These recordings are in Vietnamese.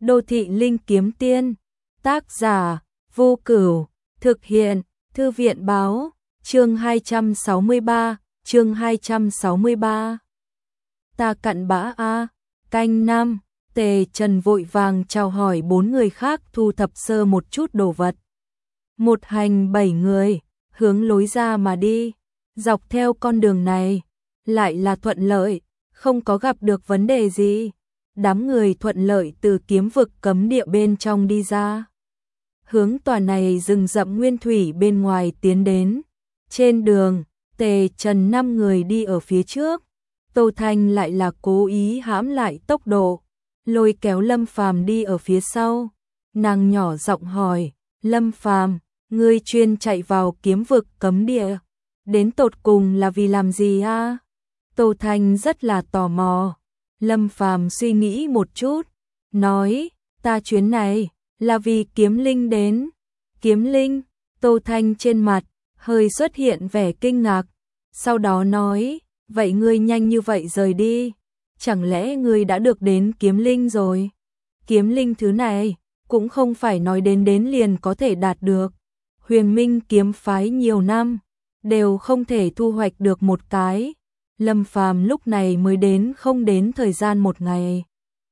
Đô thị linh kiếm tiên, tác giả, Vô Cửu, thực hiện, Thư viện báo, chương 263, chương 263. Ta cặn bã a, canh 5, Tề Trần vội vàng chào hỏi 4 người khác thu thập sơ một chút đồ vật. Một hành 7 người, hướng lối ra mà đi, dọc theo con đường này, lại là thuận lợi, không có gặp được vấn đề gì. Đám người thuận lợi từ kiếm vực cấm địa bên trong đi ra. Hướng tòa này rừng rậm nguyên thủy bên ngoài tiến đến. Trên đường, Tề Trần 5 người đi ở phía trước. Tô Thanh lại là cố ý hãm lại tốc độ, lôi kéo Lâm Phàm đi ở phía sau. Nàng nhỏ giọng hỏi, Lâm Phàm, ngươi chuyên chạy vào kiếm vực cấm địa, đến tột cùng là vì làm gì a? Tô Thanh rất là tò mò. Lâm Phàm suy nghĩ một chút, nói, ta chuyến này là vì kiếm linh đến. Kiếm linh? Tô Thanh trên mặt hơi xuất hiện vẻ kinh ngạc, sau đó nói, vậy ngươi nhanh như vậy rời đi, chẳng lẽ ngươi đã được đến kiếm linh rồi? Kiếm linh thứ này cũng không phải nói đến liền có thể đạt được. Huyền Minh kiếm phái nhiều năm đều không thể thu hoạch được một cái. Lâm Phàm lúc này mới đến không đến thời gian một ngày.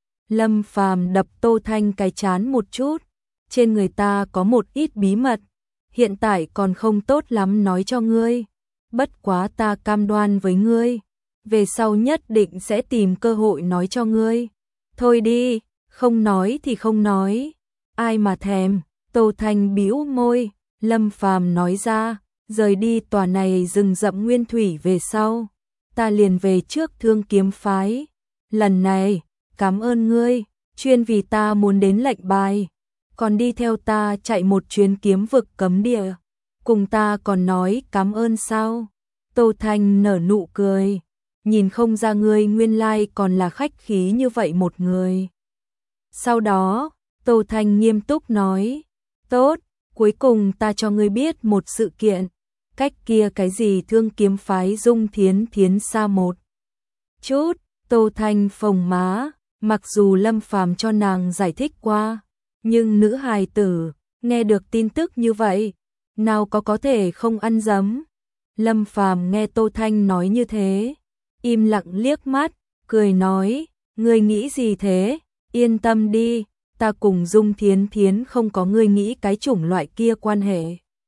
Lâm Phàm đập Tô Thanh cái chán một chút, trên người ta có một ít bí mật, hiện tại còn không tốt lắm nói cho ngươi, bất quá ta cam đoan với ngươi, về sau nhất định sẽ tìm cơ hội nói cho ngươi. Thôi đi, không nói thì không nói, ai mà thèm. Tô Thanh bĩu môi. Lâm Phàm nói ra, rời đi tòa này rừng rậm nguyên thủy về sau, ta liền về trước Thương Kiếm phái. Lần này, cảm ơn ngươi, chuyên vì ta muốn đến lệnh bài, còn đi theo ta chạy một chuyến kiếm vực cấm địa, cùng ta còn nói cảm ơn sao? Tô Thanh nở nụ cười, nhìn không ra ngươi nguyên lai còn là khách khí như vậy một người. Sau đó, Tô Thanh nghiêm túc nói, tốt, cuối cùng ta cho ngươi biết một sự kiện. Cách kia cái gì Thương Kiếm phái Dung Thiến xa một chút. Tô Thanh phồng má, mặc dù Lâm Phàm cho nàng giải thích qua, nhưng nữ hài tử nghe được tin tức như vậy, nào có thể không ăn dấm. Lâm Phàm nghe Tô Thanh nói như thế, im lặng liếc mắt, cười nói, ngươi nghĩ gì thế? Yên tâm đi, ta cùng Dung Thiến không có ngươi nghĩ cái chủng loại kia quan hệ.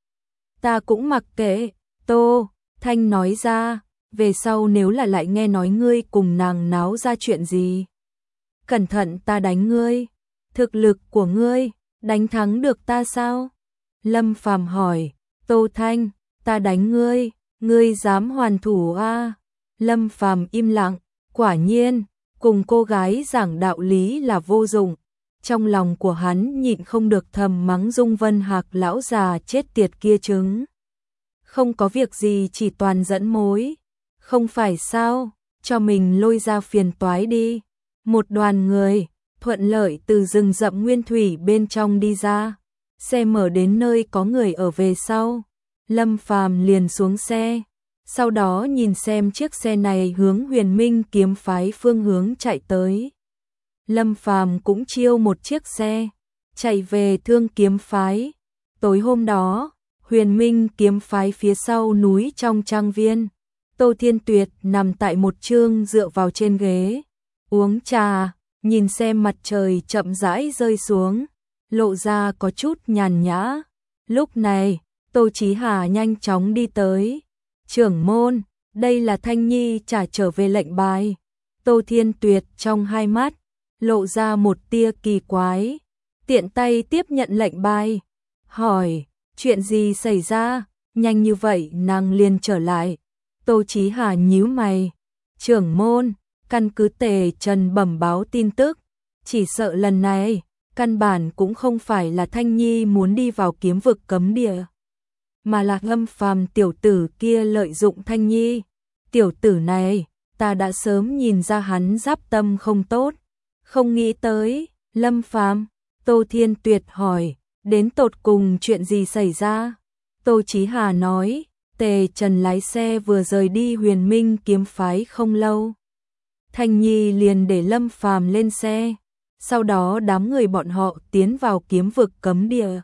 Ta cũng mặc kệ. Tô Thanh nói ra, về sau nếu là lại nghe nói ngươi cùng nàng náo ra chuyện gì, cẩn thận ta đánh ngươi. Thực lực của ngươi đánh thắng được ta sao? Lâm Phàm hỏi. Tô Thanh, ta đánh ngươi, ngươi dám hoàn thủ a? Lâm Phàm im lặng, quả nhiên, cùng cô gái giảng đạo lý là vô dụng. Trong lòng của hắn nhịn không được thầm mắng Dung Vân Hạc lão già chết tiệt kia trứng. Không có việc gì chỉ toàn dẫn mối. Không phải sao, cho mình lôi ra phiền toái đi. Một đoàn người, thuận lợi từ rừng rậm nguyên thủy bên trong đi ra. Xe mở đến nơi có người ở về sau. Lâm Phàm liền xuống xe. Sau đó nhìn xem chiếc xe này hướng Huyền Minh kiếm phái phương hướng chạy tới. Lâm Phàm cũng chiêu một chiếc xe, chạy về Thương Kiếm phái. Tối hôm đó, Huyền Minh kiếm phái phía sau núi trong trang viên, Tô Thiên Tuyệt nằm tại một chương dựa vào trên ghế, uống trà, nhìn xem mặt trời chậm rãi rơi xuống, lộ ra có chút nhàn nhã. Lúc này, Tô Chí Hà nhanh chóng đi tới. Trưởng môn, đây là Thanh Nhi trả trở về lệnh bài. Tô Thiên Tuyệt trong hai mắt lộ ra một tia kỳ quái, tiện tay tiếp nhận lệnh bài, hỏi, chuyện gì xảy ra, nhanh như vậy nàng liền trở lại. Tô Chí Hà nhíu mày, trưởng môn, căn cứ Tề Trần bẩm báo tin tức, chỉ sợ lần này, căn bản cũng không phải là Thanh Nhi muốn đi vào kiếm vực cấm địa, mà là Lâm Phàm tiểu tử kia lợi dụng Thanh Nhi. Tiểu tử này, ta đã sớm nhìn ra hắn giáp tâm không tốt. Không nghĩ tới, Lâm Phàm. Tô Thiên Tuyệt hỏi, đến tột cùng chuyện gì xảy ra? Tô Chí Hà nói, Tề Trần lái xe vừa rời đi Huyền Minh kiếm phái không lâu. Thanh Nhi liền để Lâm Phàm lên xe. Sau đó đám người bọn họ tiến vào kiếm vực cấm địa.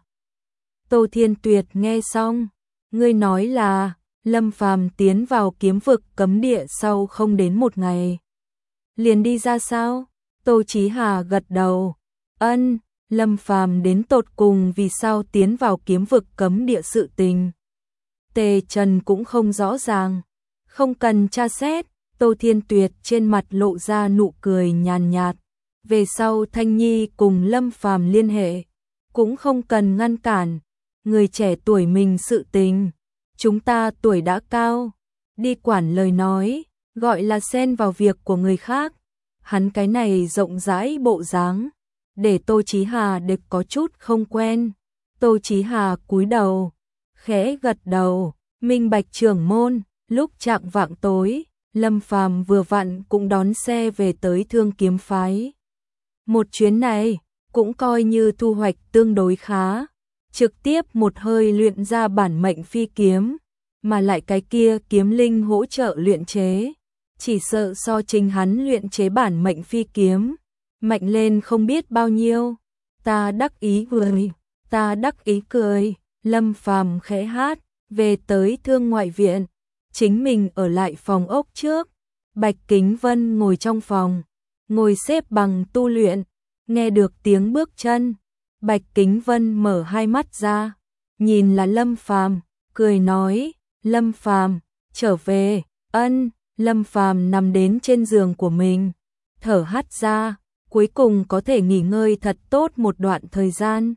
Tô Thiên Tuyệt nghe xong, ngươi nói là Lâm Phàm tiến vào kiếm vực cấm địa sau không đến một ngày liền đi ra sao? Tô Chí Hà gật đầu. Ân, Lâm Phàm đến tột cùng vì sao tiến vào kiếm vực cấm địa sự tình. Tề Trần cũng không rõ ràng, không cần tra xét. Tô Thiên Tuyệt trên mặt lộ ra nụ cười nhàn nhạt. Về sau Thanh Nhi cùng Lâm Phàm liên hệ, cũng không cần ngăn cản. Người trẻ tuổi mình sự tình, chúng ta tuổi đã cao, đi quản lời nói, gọi là xen vào việc của người khác. Hắn cái này rộng rãi bộ dáng, để Tô Chí Hà được có chút không quen. Tô Chí Hà cúi đầu, khẽ gật đầu, minh bạch trưởng môn. Lúc chạng vạng tối, Lâm Phàm vừa vặn cũng đón xe về tới Thương Kiếm phái. Một chuyến này cũng coi như thu hoạch tương đối khá, trực tiếp một hơi luyện ra bản mệnh phi kiếm, mà lại cái kia kiếm linh hỗ trợ luyện chế, chỉ sợ so chính hắn luyện chế bản mệnh phi kiếm mạnh lên không biết bao nhiêu. Ta đắc ý cười, ta đắc ý cười. Lâm Phàm khẽ hát, về tới Thương ngoại viện, chính mình ở lại phòng ốc trước. Bạch Kính Vân ngồi trong phòng, ngồi xếp bằng tu luyện, nghe được tiếng bước chân. Bạch Kính Vân mở hai mắt ra, nhìn là Lâm Phàm, cười nói, Lâm Phàm, trở về. Ân. Lâm Phàm nằm đến trên giường của mình, thở hắt ra, cuối cùng có thể nghỉ ngơi thật tốt một đoạn thời gian.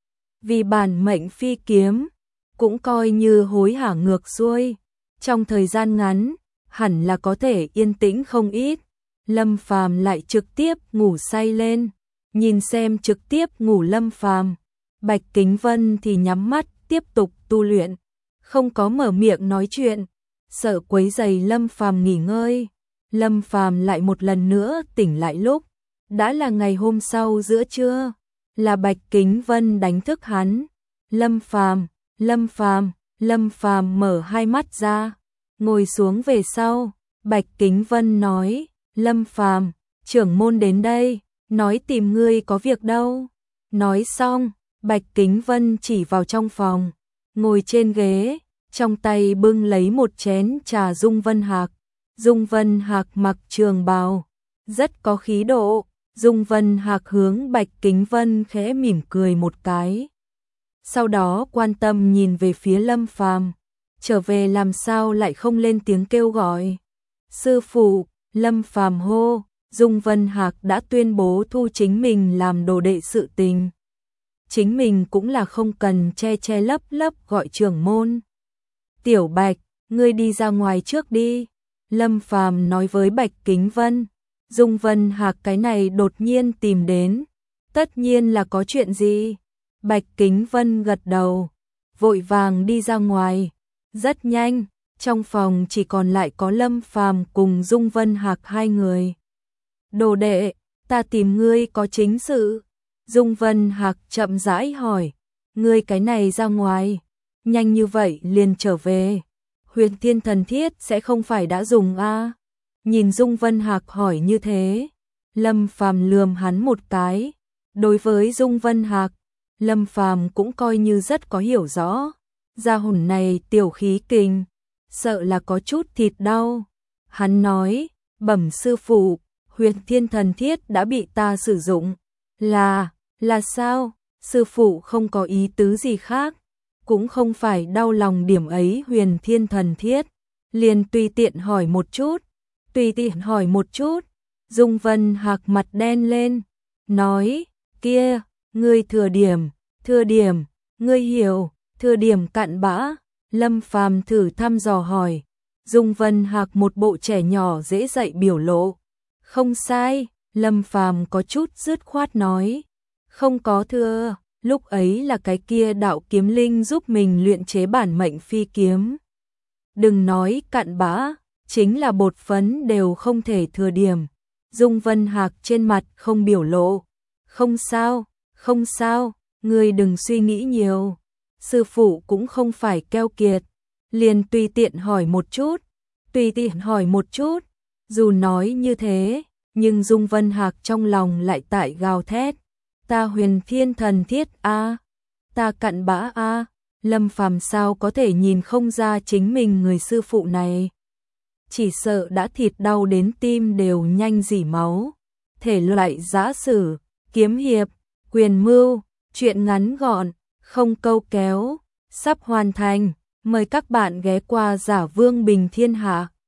Vì bản mệnh phi kiếm, cũng coi như hối hả ngược xuôi, trong thời gian ngắn, hẳn là có thể yên tĩnh không ít. Lâm Phàm lại trực tiếp ngủ say lên, nhìn xem trực tiếp ngủ Lâm Phàm, Bạch Kính Vân thì nhắm mắt tiếp tục tu luyện, không có mở miệng nói chuyện, sợ quấy rầy Lâm Phàm nghỉ ngơi. Lâm Phàm lại một lần nữa tỉnh lại lúc đã là ngày hôm sau giữa trưa, là Bạch Kính Vân đánh thức hắn. Lâm Phàm, Lâm Phàm, Lâm Phàm mở hai mắt ra, ngồi xuống về sau, Bạch Kính Vân nói, Lâm Phàm, trưởng môn đến đây, nói tìm ngươi có việc đâu. Nói xong, Bạch Kính Vân chỉ vào trong phòng, ngồi trên ghế, trong tay bưng lấy một chén trà Dung Vân Hạc. Dung Vân Hạc mặc trường bào, rất có khí độ. Dung Vân Hạc hướng Bạch Kính Vân khẽ mỉm cười một cái. Sau đó quan tâm nhìn về phía Lâm Phàm, trở về làm sao lại không lên tiếng kêu gọi. Sư phụ, Lâm Phàm hô. Dung Vân Hạc đã tuyên bố thu chính mình làm đồ đệ sự tình. Chính mình cũng là không cần che che lấp lấp gọi trưởng môn. Tiểu Bạch, ngươi đi ra ngoài trước đi. Lâm Phàm nói với Bạch Kính Vân. Dung Vân Hạc cái này đột nhiên tìm đến, tất nhiên là có chuyện gì. Bạch Kính Vân gật đầu, vội vàng đi ra ngoài. Rất nhanh, trong phòng chỉ còn lại có Lâm Phàm cùng Dung Vân Hạc hai người. Đồ đệ, ta tìm ngươi có chính sự. Dung Vân Hạc chậm rãi hỏi, ngươi cái này ra ngoài, nhanh như vậy liền trở về. Huyền Thiên Thần Thiết sẽ không phải đã dùng a? Nhìn Dung Vân Hạc hỏi như thế, Lâm Phàm lườm hắn một cái. Đối với Dung Vân Hạc, Lâm Phàm cũng coi như rất có hiểu rõ. Gia hồn này tiểu khí kình, sợ là có chút thịt đau. Hắn nói, bẩm sư phụ, Huyền Thiên Thần Thiết đã bị ta sử dụng. Là sao? Sư phụ không có ý tứ gì khác, cũng không phải đau lòng điểm ấy. Huyền Thiên Thần Thiết liền tùy tiện hỏi một chút. Dung Vân Hạc mặt đen lên, nói, kia, ngươi thừa điểm, ngươi hiểu, thừa điểm cặn bã. Lâm Phàm thử thăm dò hỏi. Dung Vân Hạc một bộ trẻ nhỏ dễ dạy biểu lộ. Không sai, Lâm Phàm có chút dứt khoát nói, không có thưa, lúc ấy là cái kia đạo kiếm linh giúp mình luyện chế bản mệnh phi kiếm. Đừng nói cặn bã, chính là bột phấn đều không thể thừa điểm. Dung Vân Hạc trên mặt không biểu lộ. Không sao, ngươi đừng suy nghĩ nhiều. Sư phụ cũng không phải keo kiệt, liền tùy tiện hỏi một chút. Dù nói như thế, nhưng Dung Vân Hạc trong lòng lại tại gào thét, ta Huyền Thiên thần thiết a, ta cặn bã a. Lâm Phàm sao có thể nhìn không ra chính mình người sư phụ này, chỉ sợ đã thịt đau đến tim đều nhanh rỉ máu. Thể loại giã sử, kiếm hiệp, quyền mưu, truyện ngắn gọn, không câu kéo, sắp hoàn thành. Mời các bạn ghé qua Giả Vương Bình Thiên Hạ.